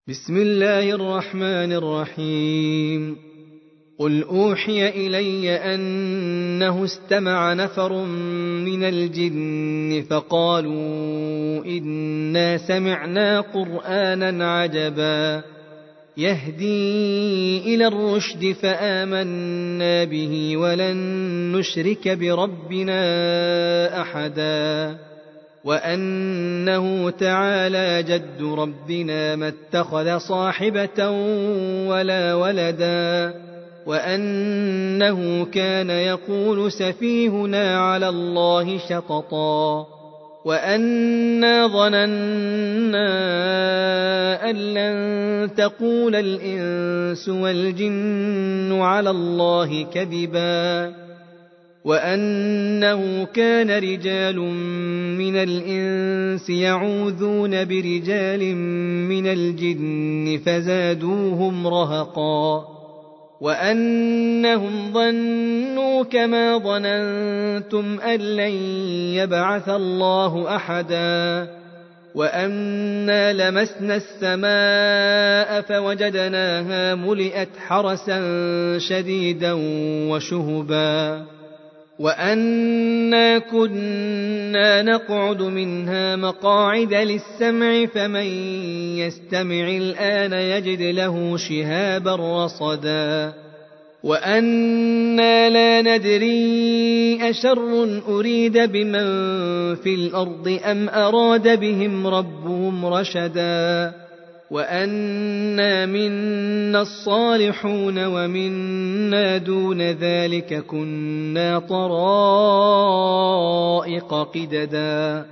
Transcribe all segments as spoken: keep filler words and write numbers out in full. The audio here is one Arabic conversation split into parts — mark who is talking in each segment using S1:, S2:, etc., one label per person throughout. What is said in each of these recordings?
S1: بسم الله الرحمن الرحيم. قل أوحي إلي أنه استمع نفر من الجن فقالوا إنا سمعنا قرآنا عجبا يهدي إلى الرشد فآمنا به ولن نشرك بربنا أحدا وأنه تعالى جد ربنا ما اتخذ صاحبة ولا ولدا وأنه كان يقول سفيهنا على الله شططا وأنا ظننا أن لن تقول الإنس والجن على الله كذبا وأنه كان رجال من الإنس يعوذون برجال من الجن فزادوهم رهقا وأنهم ظنوا كما ظننتم أن لن يبعث الله أحدا وأنا لمسنا السماء فوجدناها ملئت حرسا شديدا وشهبا وأنا كنا نقعد منها مقاعد للسمع فمن يستمع الآن يجد له شهابا رصدا وأنا لا ندري أشر أريد بمن في الأرض أم أراد بهم ربهم رشدا وأنا منا الصالحون ومنا دون ذلك كنا طرائق قددا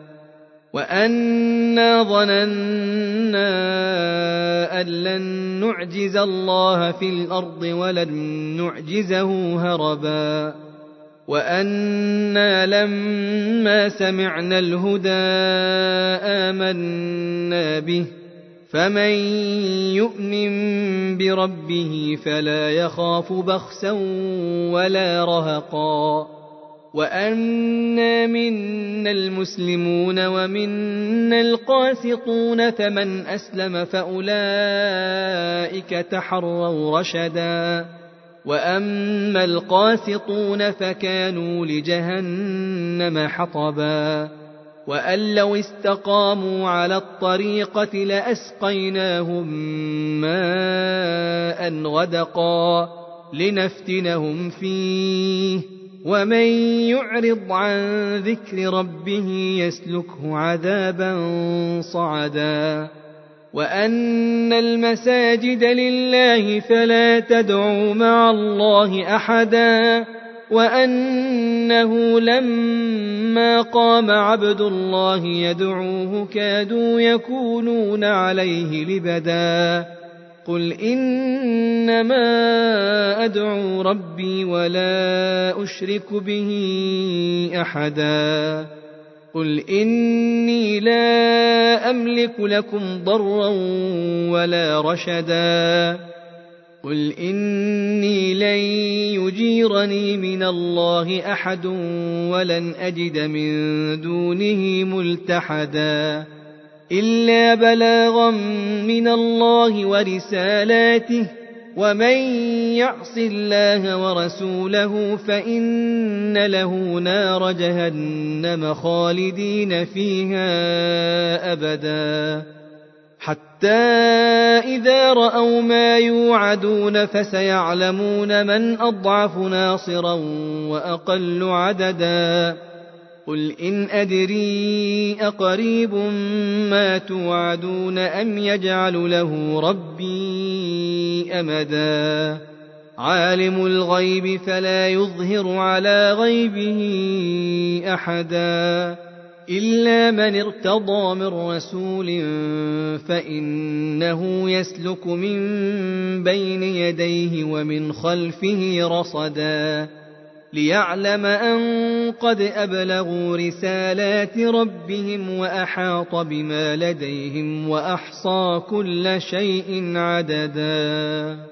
S1: وأنا ظننا أن لن نعجز الله في الأرض ولن نعجزه هربا وأنا لما سمعنا الهدى آمنا به فمن يؤمن بربه فلا يخاف بخسا ولا رهقا وأنا منا المسلمون ومنا القاسطون فمن أسلم فأولئك تحروا رشدا وأما القاسطون فكانوا لجهنم حطبا وأن لو استقاموا على الطريقة لأسقيناهم ماء غدقا لنفتنهم فيه ومن يعرض عن ذكر ربه يسلكه عذابا صعدا وأن المساجد لله فلا تدعوا مع الله أحدا وأنه لما قام عبد الله يدعوه كادوا يكونون عليه لبدا قل إنما أدعو ربي ولا أشرك به أحدا قل إني لا أملك لكم ضرا ولا رشدا قل إني لن يجيرني من الله أحد ولن أجد من دونه ملتحدا إلا بلاغا من الله ورسالاته ومن يعص الله ورسوله فإن له نار جهنم خالدين فيها أبدا حتى إذا رأوا ما يوعدون فسيعلمون من أضعف ناصرا وأقل عددا قل إن أدري أقريب ما توعدون أم يجعل له ربي أمدا عالم الغيب فلا يظهر على غيبه أحدا إلا من ارتضى من رسول فإنه يسلك من بين يديه ومن خلفه رصدا ليعلم أن قد أبلغوا رسالات ربهم وأحاط بما لديهم وأحصى كل شيء عددا.